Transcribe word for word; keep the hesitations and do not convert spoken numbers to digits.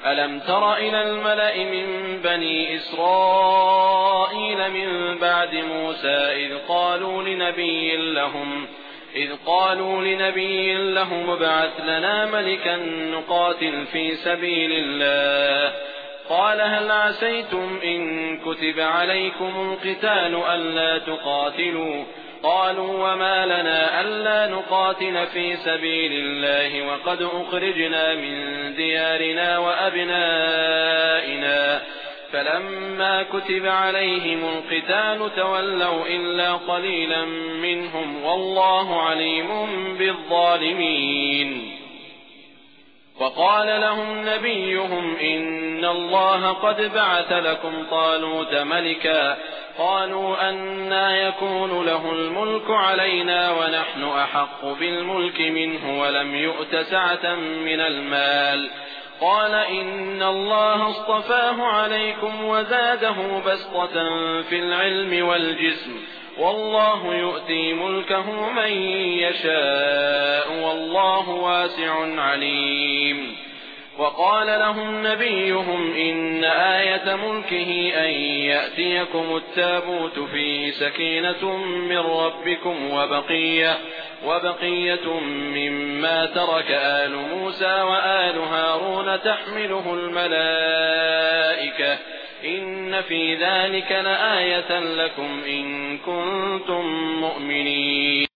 ألم تر إلى الملأ من بني إسرائيل من بعد موسى إذ قالوا لنبي لهم إذ قالوا لنبي لهم ابعث لنا ملكا نقاتل في سبيل الله قال هل عسيتم إن كتب عليكم القتال ألا تقاتلوا قالوا وما لنا ألا نقاتل في سبيل الله وقد أخرجنا من ديارنا وأبنائنا فلما كتب عليهم القتال تولوا إلا قليلا منهم والله عليم بالظالمين. وقال لهم نبيهم إن الله قد بعث لكم طالوت ملكا قالوا أنى يكون له الملك علينا ونحن أحق بالملك منه ولم يؤت سعة من المال قال إن الله اصطفاه عليكم وزاده بسطة في العلم والجسم والله يؤتي ملكه من يشاء والله واسع عليم. وقال لهم نبيهم إن آية ملكه أن يأتيكم التابوت فيه سكينة من ربكم وبقية, وبقية مما ترك آل موسى وآل هارون تحمله الملائكة إن في ذلك لآية لكم إن كنتم مؤمنين.